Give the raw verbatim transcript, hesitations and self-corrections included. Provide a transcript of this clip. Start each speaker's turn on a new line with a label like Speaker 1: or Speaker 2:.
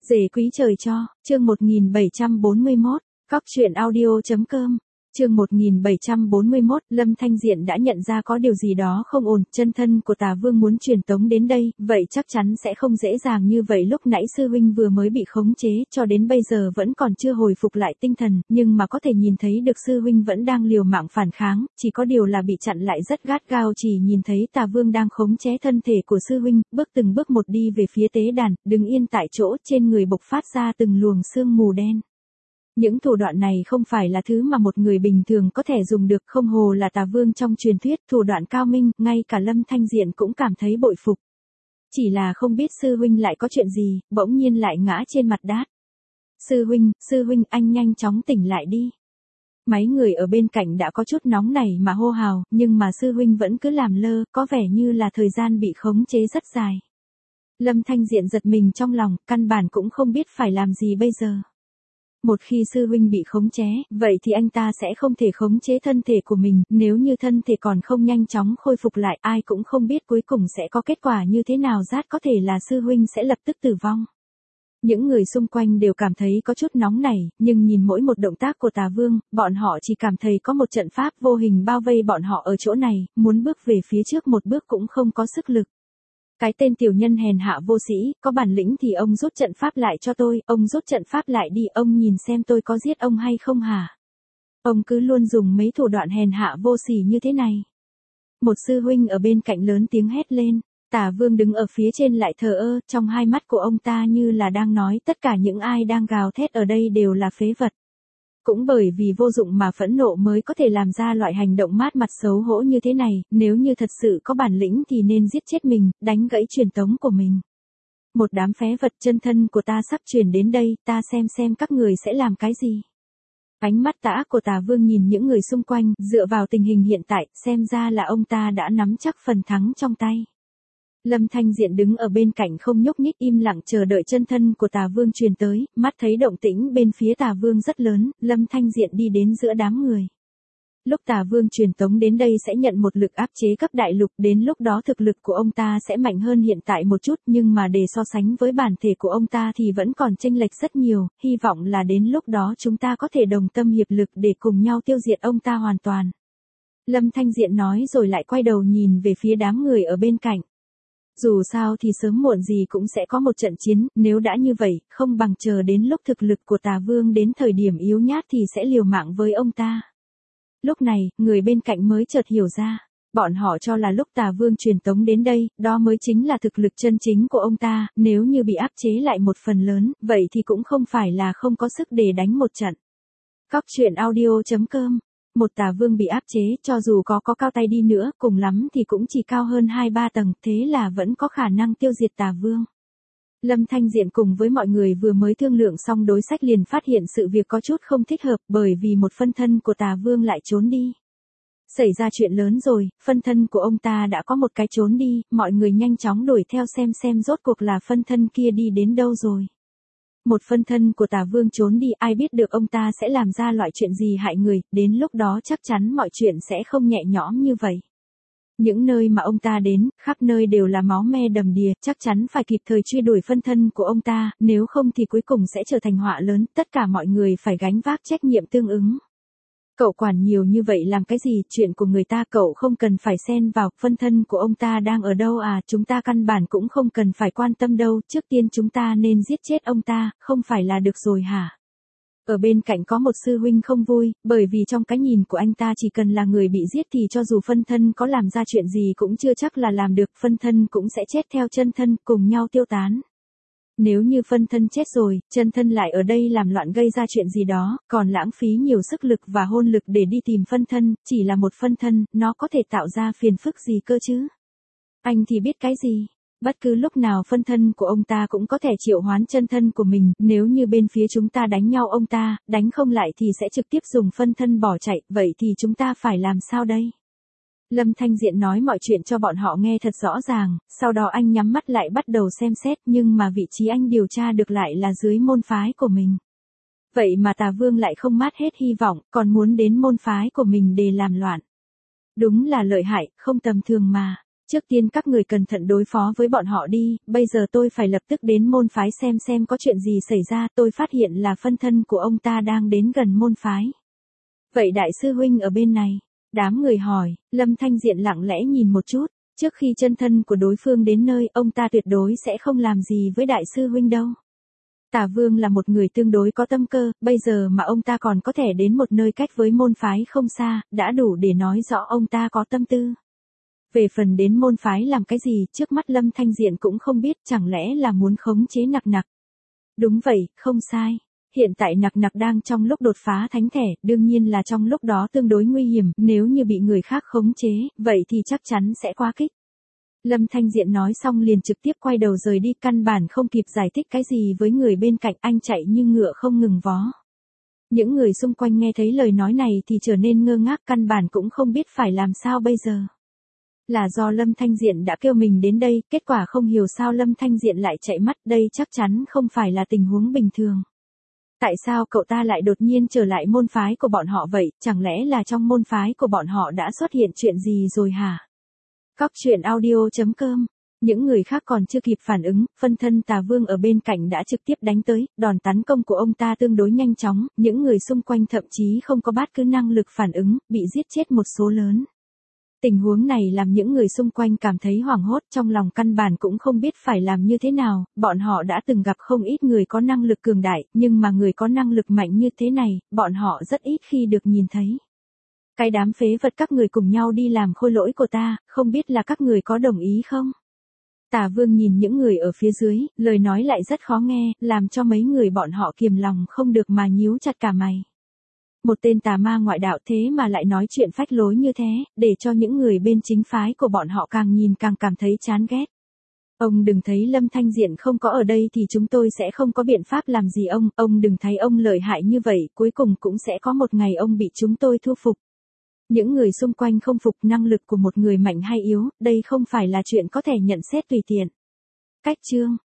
Speaker 1: Rể quý trời cho, chương một nghìn bảy trăm bốn mươi mốt, cóc truyện audio.com, chương một nghìn bảy trăm bốn mươi mốt, Lâm Thanh Diện đã nhận ra có điều gì đó không ổn, chân thân của Tà Vương muốn truyền tống đến đây, vậy chắc chắn sẽ không dễ dàng như vậy. Lúc nãy sư huynh vừa mới bị khống chế, cho đến bây giờ vẫn còn chưa hồi phục lại tinh thần, nhưng mà có thể nhìn thấy được sư huynh vẫn đang liều mạng phản kháng, chỉ có điều là bị chặn lại rất gắt gao. Chỉ nhìn thấy Tà Vương đang khống chế thân thể của sư huynh, bước từng bước một đi về phía tế đàn, đứng yên tại chỗ, trên người bộc phát ra từng luồng sương mù đen. Những thủ đoạn này không phải là thứ mà một người bình thường có thể dùng được, không hồ là Tà Vương trong truyền thuyết, thủ đoạn cao minh, ngay cả Lâm Thanh Diện cũng cảm thấy bội phục. Chỉ là không biết sư huynh lại có chuyện gì, bỗng nhiên lại ngã trên mặt đát. Sư huynh, sư huynh, anh nhanh chóng tỉnh lại đi. Mấy người ở bên cạnh đã có chút nóng nảy mà hô hào, nhưng mà sư huynh vẫn cứ làm lơ, có vẻ như là thời gian bị khống chế rất dài. Lâm Thanh Diện giật mình trong lòng, căn bản cũng không biết phải làm gì bây giờ. Một khi sư huynh bị khống chế, vậy thì anh ta sẽ không thể khống chế thân thể của mình, nếu như thân thể còn không nhanh chóng khôi phục lại, ai cũng không biết cuối cùng sẽ có kết quả như thế nào. Rát có thể là sư huynh sẽ lập tức tử vong. Những người xung quanh đều cảm thấy có chút nóng nảy, nhưng nhìn mỗi một động tác của Tà Vương, bọn họ chỉ cảm thấy có một trận pháp vô hình bao vây bọn họ ở chỗ này, muốn bước về phía trước một bước cũng không có sức lực. Cái tên tiểu nhân hèn hạ vô sĩ, có bản lĩnh thì ông rút trận pháp lại cho tôi, ông rút trận pháp lại đi, ông nhìn xem tôi có giết ông hay không hả? Ông cứ luôn dùng mấy thủ đoạn hèn hạ vô sỉ như thế này. Một sư huynh ở bên cạnh lớn tiếng hét lên, Tà Vương đứng ở phía trên lại thờ ơ, trong hai mắt của ông ta như là đang nói tất cả những ai đang gào thét ở đây đều là phế vật. Cũng bởi vì vô dụng mà phẫn nộ mới có thể làm ra loại hành động mát mặt xấu hổ như thế này, nếu như thật sự có bản lĩnh thì nên giết chết mình, đánh gãy truyền tống của mình. Một đám phế vật, chân thân của ta sắp truyền đến đây, ta xem xem các người sẽ làm cái gì. Ánh mắt tà ác của Tà Vương nhìn những người xung quanh, dựa vào tình hình hiện tại, xem ra là ông ta đã nắm chắc phần thắng trong tay. Lâm Thanh Diện đứng ở bên cạnh không nhúc nhích, im lặng chờ đợi chân thân của Tà Vương truyền tới, mắt thấy động tĩnh bên phía Tà Vương rất lớn, Lâm Thanh Diện đi đến giữa đám người. Lúc Tà Vương truyền tống đến đây sẽ nhận một lực áp chế cấp đại lục, đến lúc đó thực lực của ông ta sẽ mạnh hơn hiện tại một chút, nhưng mà để so sánh với bản thể của ông ta thì vẫn còn chênh lệch rất nhiều, hy vọng là đến lúc đó chúng ta có thể đồng tâm hiệp lực để cùng nhau tiêu diệt ông ta hoàn toàn. Lâm Thanh Diện nói rồi lại quay đầu nhìn về phía đám người ở bên cạnh. Dù sao thì sớm muộn gì cũng sẽ có một trận chiến, nếu đã như vậy, không bằng chờ đến lúc thực lực của Tà Vương đến thời điểm yếu nhát thì sẽ liều mạng với ông ta. Lúc này, người bên cạnh mới chợt hiểu ra, bọn họ cho là lúc Tà Vương truyền tống đến đây, đó mới chính là thực lực chân chính của ông ta, nếu như bị áp chế lại một phần lớn, vậy thì cũng không phải là không có sức để đánh một trận. Cóc truyện audio.com. Một Tà Vương bị áp chế, cho dù có có cao tay đi nữa, cùng lắm thì cũng chỉ cao hơn hai ba tầng, thế là vẫn có khả năng tiêu diệt Tà Vương. Lâm Thanh Diện cùng với mọi người vừa mới thương lượng xong đối sách liền phát hiện sự việc có chút không thích hợp, bởi vì một phân thân của Tà Vương lại trốn đi. Xảy ra chuyện lớn rồi, phân thân của ông ta đã có một cái trốn đi, mọi người nhanh chóng đuổi theo xem xem rốt cuộc là phân thân kia đi đến đâu rồi. Một phân thân của Tà Vương trốn đi, ai biết được ông ta sẽ làm ra loại chuyện gì hại người, đến lúc đó chắc chắn mọi chuyện sẽ không nhẹ nhõm như vậy. Những nơi mà ông ta đến, khắp nơi đều là máu me đầm đìa, chắc chắn phải kịp thời truy đuổi phân thân của ông ta, nếu không thì cuối cùng sẽ trở thành họa lớn, tất cả mọi người phải gánh vác trách nhiệm tương ứng. Cậu quản nhiều như vậy làm cái gì, chuyện của người ta cậu không cần phải xen vào, phân thân của ông ta đang ở đâu à, chúng ta căn bản cũng không cần phải quan tâm đâu, trước tiên chúng ta nên giết chết ông ta, không phải là được rồi hả? Ở bên cạnh có một sư huynh không vui, bởi vì trong cái nhìn của anh ta chỉ cần là người bị giết thì cho dù phân thân có làm ra chuyện gì cũng chưa chắc là làm được, phân thân cũng sẽ chết theo chân thân, cùng nhau tiêu tán. Nếu như phân thân chết rồi, chân thân lại ở đây làm loạn gây ra chuyện gì đó, còn lãng phí nhiều sức lực và hôn lực để đi tìm phân thân, chỉ là một phân thân, nó có thể tạo ra phiền phức gì cơ chứ? Anh thì biết cái gì? Bất cứ lúc nào phân thân của ông ta cũng có thể triệu hoán chân thân của mình, nếu như bên phía chúng ta đánh nhau ông ta, đánh không lại thì sẽ trực tiếp dùng phân thân bỏ chạy, vậy thì chúng ta phải làm sao đây? Lâm Thanh Diện nói mọi chuyện cho bọn họ nghe thật rõ ràng, sau đó anh nhắm mắt lại bắt đầu xem xét, nhưng mà vị trí anh điều tra được lại là dưới môn phái của mình. Vậy mà Tà Vương lại không mát hết hy vọng, còn muốn đến môn phái của mình để làm loạn. Đúng là lợi hại, không tầm thường mà. Trước tiên các người cẩn thận đối phó với bọn họ đi, bây giờ tôi phải lập tức đến môn phái xem xem có chuyện gì xảy ra, tôi phát hiện là phân thân của ông ta đang đến gần môn phái. Vậy đại sư huynh ở bên này? Đám người hỏi, Lâm Thanh Diện lặng lẽ nhìn một chút, trước khi chân thân của đối phương đến nơi, ông ta tuyệt đối sẽ không làm gì với đại sư huynh đâu. Tả Vương là một người tương đối có tâm cơ, bây giờ mà ông ta còn có thể đến một nơi cách với môn phái không xa, đã đủ để nói rõ ông ta có tâm tư. Về phần đến môn phái làm cái gì, trước mắt Lâm Thanh Diện cũng không biết, chẳng lẽ là muốn khống chế Nặc Nặc. Đúng vậy, không sai. Hiện tại Nặc Nặc đang trong lúc đột phá thánh thể, đương nhiên là trong lúc đó tương đối nguy hiểm, nếu như bị người khác khống chế, vậy thì chắc chắn sẽ quá kích. Lâm Thanh Diện nói xong liền trực tiếp quay đầu rời đi, căn bản không kịp giải thích cái gì với người bên cạnh, anh chạy như ngựa không ngừng vó. Những người xung quanh nghe thấy lời nói này thì trở nên ngơ ngác, căn bản cũng không biết phải làm sao bây giờ. Là do Lâm Thanh Diện đã kêu mình đến đây, kết quả không hiểu sao Lâm Thanh Diện lại chạy mất, đây chắc chắn không phải là tình huống bình thường. Tại sao cậu ta lại đột nhiên trở lại môn phái của bọn họ vậy, chẳng lẽ là trong môn phái của bọn họ đã xuất hiện chuyện gì rồi hả? Cóc truyện audio chấm com. Những người khác còn chưa kịp phản ứng, phân thân Tà Vương ở bên cạnh đã trực tiếp đánh tới, đòn tấn công của ông ta tương đối nhanh chóng, những người xung quanh thậm chí không có bất cứ năng lực phản ứng, bị giết chết một số lớn. Tình huống này làm những người xung quanh cảm thấy hoảng hốt, trong lòng căn bản cũng không biết phải làm như thế nào, bọn họ đã từng gặp không ít người có năng lực cường đại, nhưng mà người có năng lực mạnh như thế này, bọn họ rất ít khi được nhìn thấy. Cái đám phế vật các người cùng nhau đi làm khôi lỗi của ta, không biết là các người có đồng ý không? Tả Vương nhìn những người ở phía dưới, lời nói lại rất khó nghe, làm cho mấy người bọn họ kiềm lòng không được mà nhíu chặt cả mày. Một tên tà ma ngoại đạo thế mà lại nói chuyện phách lối như thế, để cho những người bên chính phái của bọn họ càng nhìn càng cảm thấy chán ghét. Ông đừng thấy Lâm Thanh Diện không có ở đây thì chúng tôi sẽ không có biện pháp làm gì ông, ông đừng thấy ông lợi hại như vậy, cuối cùng cũng sẽ có một ngày ông bị chúng tôi thu phục. Những người xung quanh không phục năng lực của một người mạnh hay yếu, đây không phải là chuyện có thể nhận xét tùy tiện. Cách chương